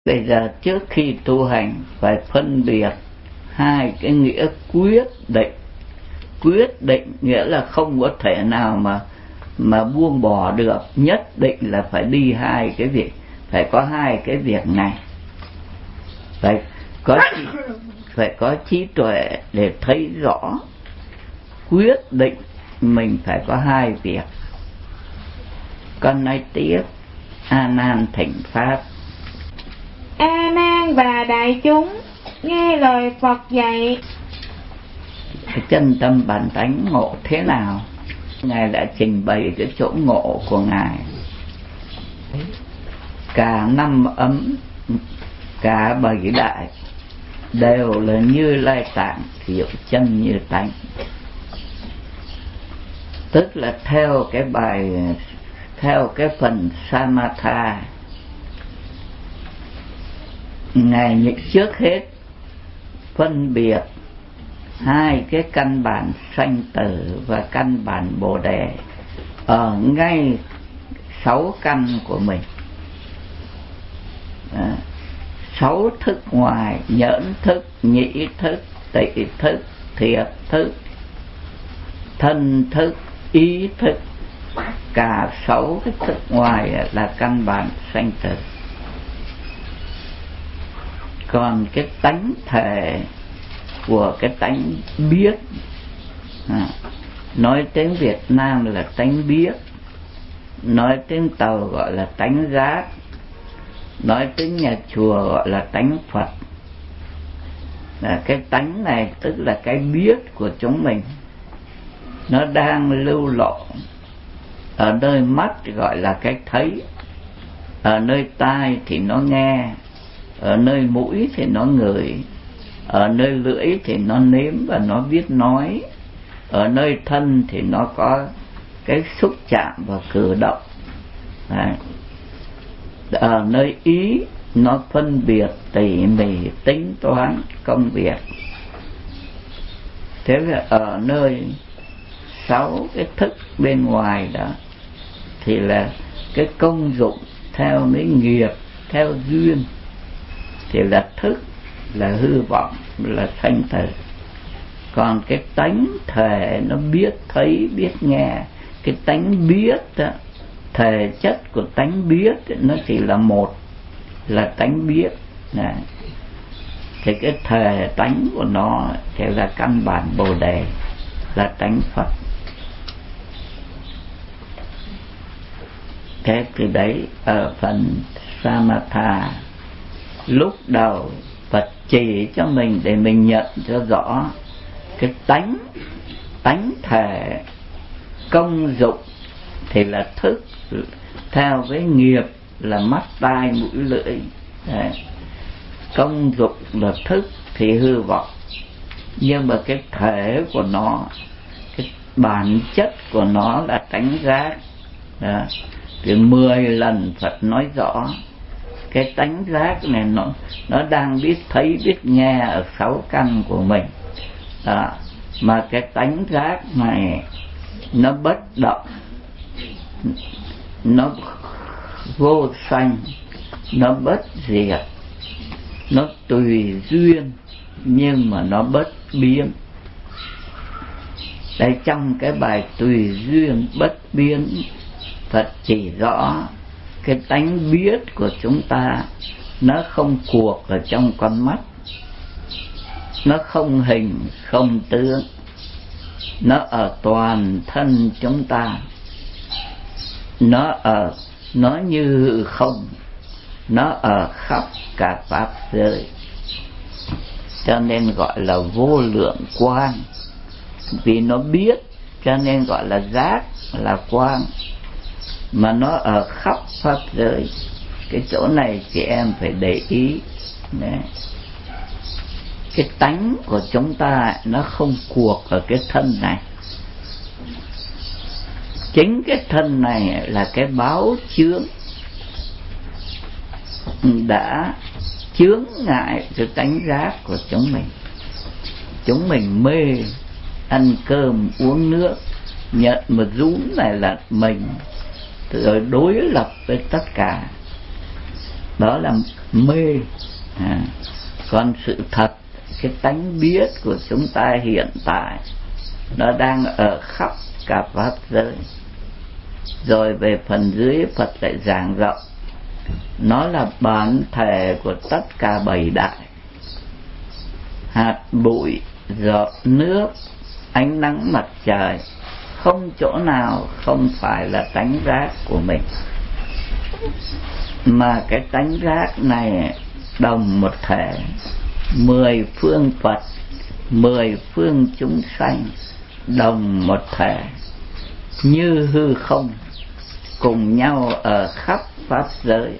Bây giờ trước khi tu hành phải phân biệt hai cái nghĩa quyết định. Quyết định nghĩa là không có thể nào mà buông bỏ được, nhất định là phải đi hai cái việc, phải có hai cái việc này. Phải có trí tuệ để thấy rõ. Quyết định mình phải có hai việc. Con nói tiếp. A Nan thỉnh pháp. A Nan và đại chúng nghe lời Phật dạy. Chân tâm bản tánh ngộ thế nào? Ngài đã trình bày cái chỗ ngộ của Ngài. Cả năm ấm, cả bảy đại đều là Như Lai Tạng hiệu chân như tánh. Tức là theo cái phần Samatha, Ngài trước hết phân biệt hai cái căn bản sanh tử và căn bản Bồ Đề ở ngay 6 căn của mình. 6 thức ngoài: nhẫn thức, nhĩ thức, tị thức, thiệt thức, thân thức, ý thức. Cả 6 cái thức ngoài là căn bản sanh tử. Còn cái tánh thể của cái tánh biết, nói tiếng Việt Nam là tánh biết, nói tiếng Tàu gọi là tánh giác, nói tiếng nhà chùa gọi là tánh Phật. Cái tánh này tức là cái biết của chúng mình, nó đang lưu lộ. Ở nơi mắt gọi là cái thấy, ở nơi tai thì nó nghe, ở nơi mũi thì nó ngửi, ở nơi lưỡi thì nó nếm và nó biết nói, ở nơi thân thì nó có cái xúc chạm và cử động. Đấy. Ở nơi ý nó phân biệt tỉ mỉ tính toán công việc. Thế là ở nơi 6 cái thức bên ngoài đó thì là cái công dụng theo cái nghiệp, theo duyên, thì là thức, là hư vọng, là sanh tử. Còn cái tánh thể nó biết thấy, biết nghe. Cái tánh biết đó, thể chất của tánh biết nó chỉ là một, là tánh biết này. Thì cái thể tánh của nó thì là căn bản Bồ Đề, là tánh Phật. Thế thì đấy, ở phần Samatha, lúc đầu Phật chỉ cho mình để mình nhận cho rõ cái tánh thể công dụng thì là thức, theo cái nghiệp là mắt tai mũi lưỡi. Đấy. Công dụng là thức thì hư vọng, nhưng mà cái thể của nó, cái bản chất của nó là tánh giác. Đó. Thì 10 lần Phật nói rõ cái tánh giác này nó đang biết thấy biết nghe ở 6 căn của mình. Đó. Mà cái tánh giác này nó bất động, nó vô sanh, nó bất diệt, nó tùy duyên nhưng mà nó bất biến. Đây, trong cái bài tùy duyên bất biến, Phật chỉ rõ cái tánh biết của chúng ta nó không cuộc ở trong con mắt, nó không hình không tướng, nó ở toàn thân chúng ta, nó như không, nó ở khắp cả pháp giới, cho nên gọi là vô lượng quang. Vì nó biết cho nên gọi là giác, là quang, mà nó ở khắp pháp giới. Cái chỗ này chị em phải để ý. Đấy. Cái tánh của chúng ta nó không cuộc ở cái thân này. Chính cái thân này là cái báo chướng đã chướng ngại cái tánh giác của chúng mình. Chúng mình mê ăn cơm uống nước, nhận một rúm này là mình, rồi đối lập với tất cả. đó là mê. Còn sự thật, cái tánh biết của chúng ta hiện tại nó đang ở khắp cả pháp giới. Rồi về phần dưới Phật lại giảng rộng, nó là bản thể của tất cả bảy đại: hạt bụi, giọt nước, ánh nắng mặt trời, không chỗ nào không phải là tánh giác của mình. Mà cái tánh giác này đồng một thể, 10 phương Phật, 10 phương chúng sanh đồng một thể, như hư không, cùng nhau ở khắp pháp giới.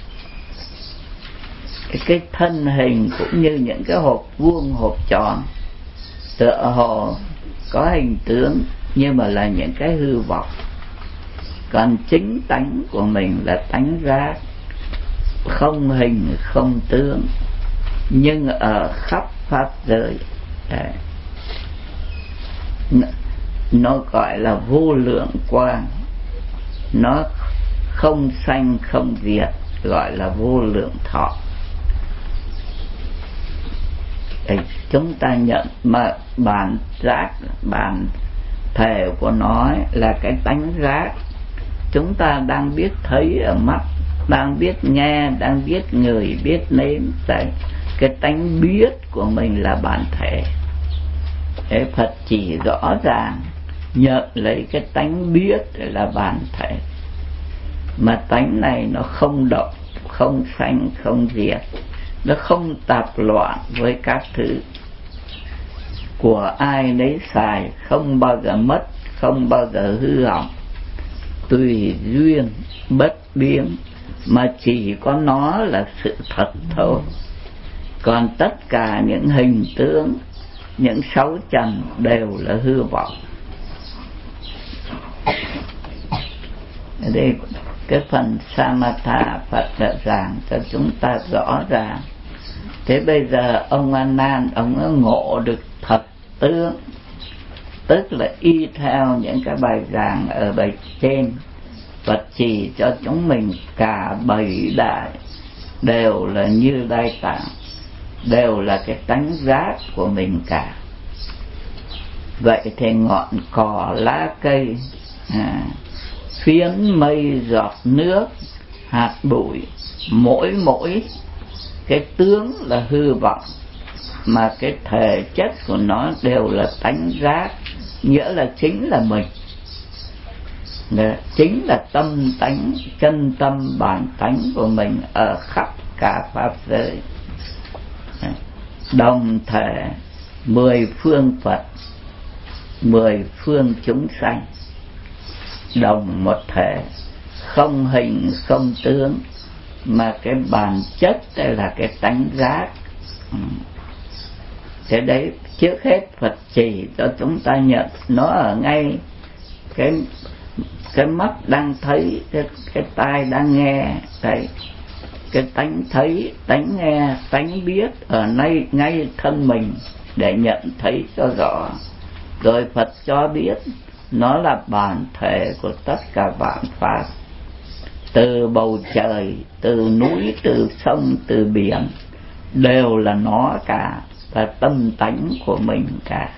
Cái thân hình cũng như những cái hộp vuông, hộp tròn, tựa hồ có hình tướng nhưng mà là những cái hư vọng. Còn chính tánh của mình là tánh giác, không hình không tướng, nhưng ở khắp pháp giới. Đấy. Nó gọi là vô lượng quang, nó không sanh không diệt, gọi là vô lượng thọ. Đấy, chúng ta nhận mà bản giác, bản thể của nó là cái tánh giác. Chúng ta đang biết thấy ở mắt, đang biết nghe, đang biết ngửi, biết nếm. Đấy, cái tánh biết của mình là bản thể. Thế Phật chỉ rõ ràng nhận lấy cái tánh biết là bản thể. Mà tánh này nó không động, không sanh, không diệt, nó không tạp loạn với các thứ. Của ai nấy xài, không bao giờ mất, không bao giờ hư hỏng, tùy duyên, bất biến, mà chỉ có nó là sự thật thôi. Còn tất cả những hình tướng, những sáu trần đều là hư vọng. Ở đây cái phần Samatha Phật đã giảng cho chúng ta rõ ràng. Thế bây giờ ông A Nan ông đã ngộ được thật tướng, tức là y theo những cái bài giảng ở bài trên, Phật chỉ cho chúng mình cả bảy đại đều là Như Lai Tạng, đều là cái tánh giác của mình cả. Vậy thì ngọn cỏ lá cây, phiến mây giọt nước, hạt bụi, mỗi cái tướng là hư vọng, mà cái thể chất của nó đều là tánh giác, nghĩa là chính là mình. Chính là tâm tánh, chân tâm bản tánh của mình ở khắp cả pháp giới. Đồng thể 10 phương Phật, 10 phương chúng sanh, đồng một thể, không hình không tướng, mà cái bản chất đây là cái tánh giác. Thế đấy, trước hết Phật chỉ cho chúng ta nhận nó ở ngay cái mắt đang thấy, cái tai đang nghe. Đấy, cái tánh thấy, tánh nghe, tánh biết ở ngay thân mình để nhận thấy cho rõ. Rồi Phật cho biết nó là bản thể của tất cả vạn pháp, từ bầu trời, từ núi, từ sông, từ biển, đều là nó cả, và tâm tánh của mình cả.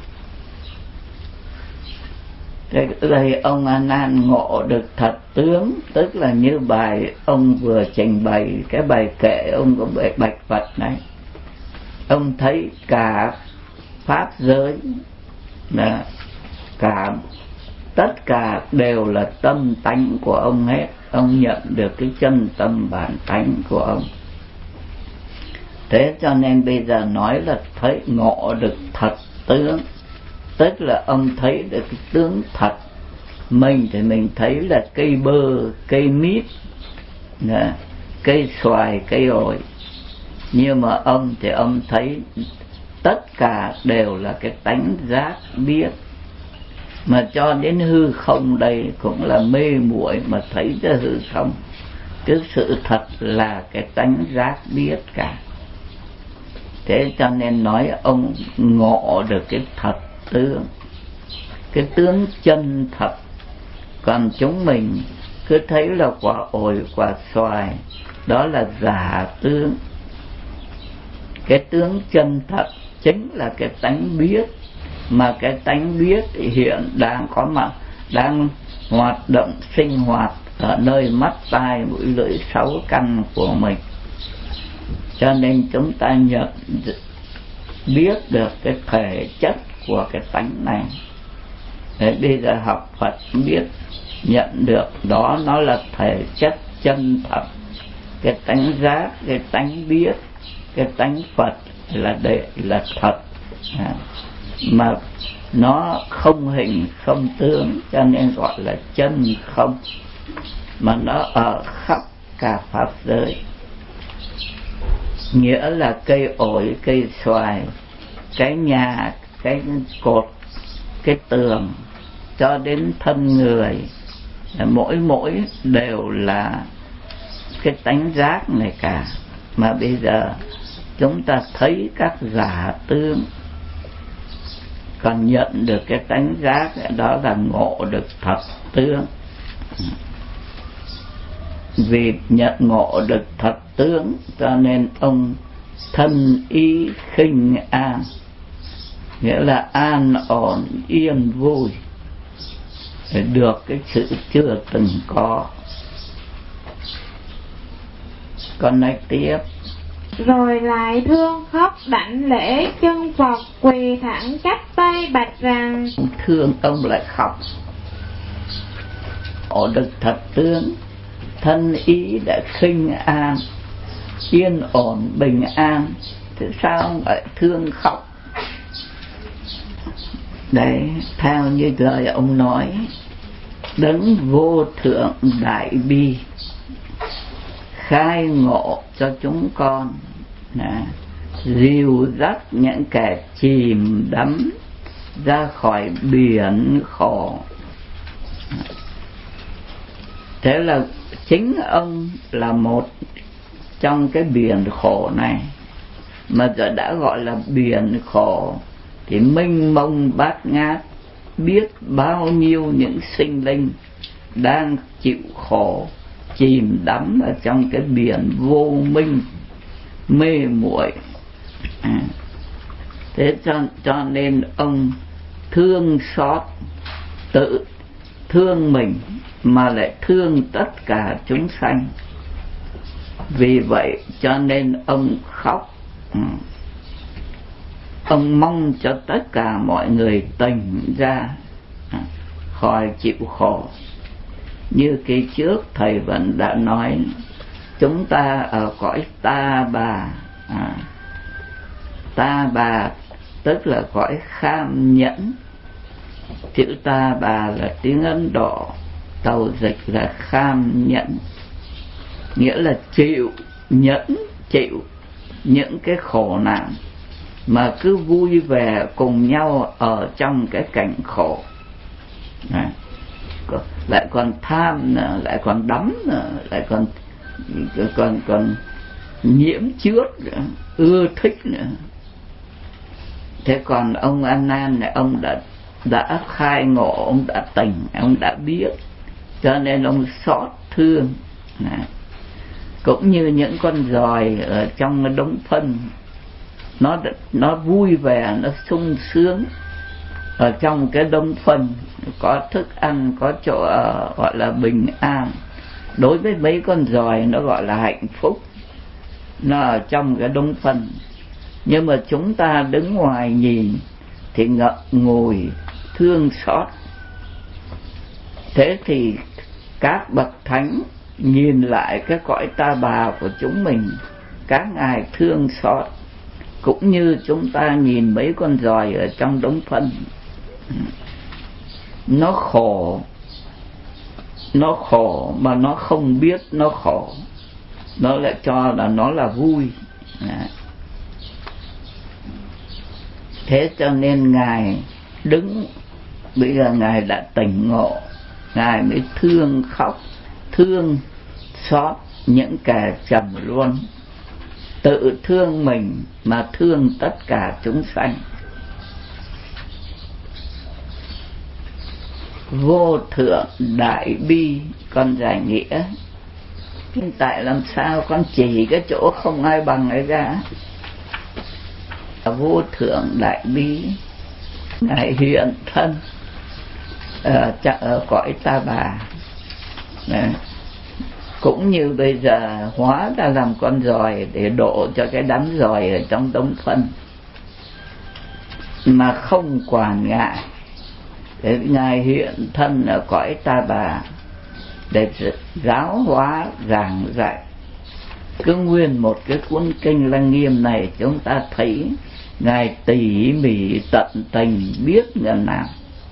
Thế đây ông A Nan ngộ được thật tướng, tức là như bài ông vừa trình bày, cái bài kệ ông có bài bạch Phật này, ông thấy cả pháp giới là cả, tất cả đều là tâm tánh của ông hết. Ông nhận được cái chân tâm bản tánh của ông. Thế cho nên bây giờ nói là thấy ngộ được thật tướng, tức là ông thấy được cái tướng thật. Mình thì mình thấy là cây bơ, cây mít, cây xoài, cây ổi. Nhưng mà ông thì ông thấy tất cả đều là cái tánh giác biết. Mà cho đến hư không đây cũng là mê muội mà thấy ra hư không. Cái sự thật là cái tánh giác biết cả. Thế cho nên nói ông ngộ được cái thật tướng, cái tướng chân thật. Còn chúng mình cứ thấy là quả ổi, quả xoài, đó là giả tướng. Cái tướng chân thật chính là cái tánh biết, mà cái tánh biết hiện đang có mặt, đang hoạt động sinh hoạt ở nơi mắt tai mũi lưỡi sáu căn của mình. Cho nên chúng ta nhận biết được cái thể chất của cái tánh này. Để bây giờ học Phật biết nhận được đó, nó là thể chất chân thật. Cái tánh giác, cái tánh biết, cái tánh Phật là thật, mà nó không hình không tướng, cho nên gọi là chân không, mà nó ở khắp cả pháp giới. Nghĩa là cây ổi, cây xoài, cái nhà, cái cột, cái tường, cho đến thân người, mỗi đều là cái tánh giác này cả. Mà bây giờ chúng ta thấy các giả tướng, còn nhận được cái tánh giác, đó là ngộ được thật tướng. Vì nhận ngộ được thật tướng cho nên ông thân ý khinh an, nghĩa là an ổn yên vui, để được cái sự chưa từng có. Còn nói tiếp, rồi lại thương khóc đảnh lễ chân Phật, quỳ thẳng chắp tay bạch rằng: thương ông lại khóc. Ngộ được thật tướng, thân ý đã khinh an, yên ổn bình an, thì sao ông lại thương khóc? Đấy, theo như lời ông nói, đấng vô thượng đại bi khai ngộ cho chúng con, dìu dắt những kẻ chìm đắm ra khỏi biển khổ. Thế là chính ông là một trong cái biển khổ này, mà giờ đã gọi là biển khổ thì mênh mông bát ngát, biết bao nhiêu những sinh linh đang chịu khổ, chìm đắm ở trong cái biển vô minh mê muội. Thế cho nên ông thương xót, tự thương mình mà lại thương tất cả chúng sanh. Vì vậy cho nên ông khóc. Ông mong cho tất cả mọi người tỉnh ra khỏi chịu khổ. Như kỳ trước thầy vẫn đã nói, chúng ta ở cõi ta bà. Ta bà tức là cõi kham nhẫn. Chữ ta bà là tiếng Ấn Độ, tàu dịch là kham nhẫn, nghĩa là chịu, nhẫn chịu những cái khổ nạn, mà cứ vui vẻ cùng nhau ở trong cái cảnh khổ. Lại còn tham nữa, lại còn đắm nữa, lại còn nhiễm trước nữa, ưa thích nữa. Thế còn ông A Nan này, ông đã khai ngộ, ông đã tỉnh, ông đã biết, cho nên ông xót thương. Cũng như những con giòi ở trong đống phân, nó vui vẻ, nó sung sướng ở trong cái đống phân, có thức ăn, có chỗ ở, gọi là bình an. Đối với mấy con giòi nó gọi là hạnh phúc, nó ở trong cái đống phân. Nhưng mà chúng ta đứng ngoài nhìn thì ngậm ngùi thương xót. Thế thì các bậc thánh nhìn lại cái cõi ta bà của chúng mình, các ngài thương xót, cũng như chúng ta nhìn mấy con giòi ở trong đống phân. Nó khổ mà nó không biết nó khổ, nó lại cho là nó là vui. Thế cho nên ngài đứng, bây giờ ngài đã tỉnh ngộ, ngài mới thương khóc, thương xót những kẻ trầm luân, tự thương mình mà thương tất cả chúng sanh. Vô thượng đại bi, con giải nghĩa Tại làm sao con chỉ cái chỗ không ai bằng ấy ra. Vô thượng đại bi ngài hiện thân ở cõi Ta Bà. Đấy. Cũng như bây giờ hóa ra làm con giòi để độ cho cái đám giòi ở trong đống phân, mà không quản ngại. Để ngài hiện thân ở cõi Ta Bà để giáo hóa giảng dạy. Cứ nguyên một cái cuốn kinh Lăng Nghiêm này chúng ta thấy ngài tỉ mỉ tận tình biết ngần nào.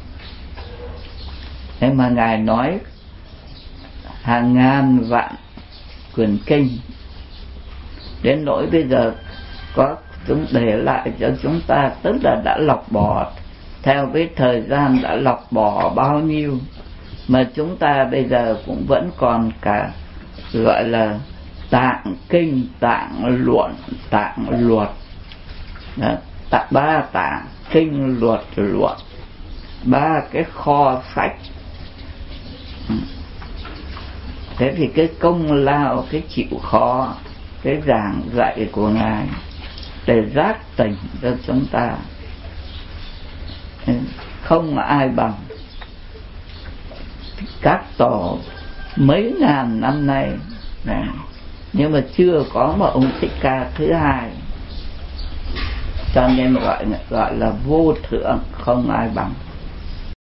Thế mà ngài nói hàng ngàn vạn quyển kinh, đến nỗi bây giờ có chúng để lại cho chúng ta, tức là đã lọc bỏ theo cái thời gian, đã lọc bỏ bao nhiêu mà chúng ta bây giờ cũng vẫn còn cả gọi là tạng kinh, tạng luận, tạng luật. Đó, ba tạng kinh luật luận, ba cái kho sách. Thế thì cái công lao, cái chịu khó, cái giảng dạy của ngài để giác tỉnh cho chúng ta không ai bằng. Các tổ mấy ngàn năm nay này, nhưng mà chưa có một ông Thích Ca thứ hai, cho nên gọi là vô thượng, không ai bằng.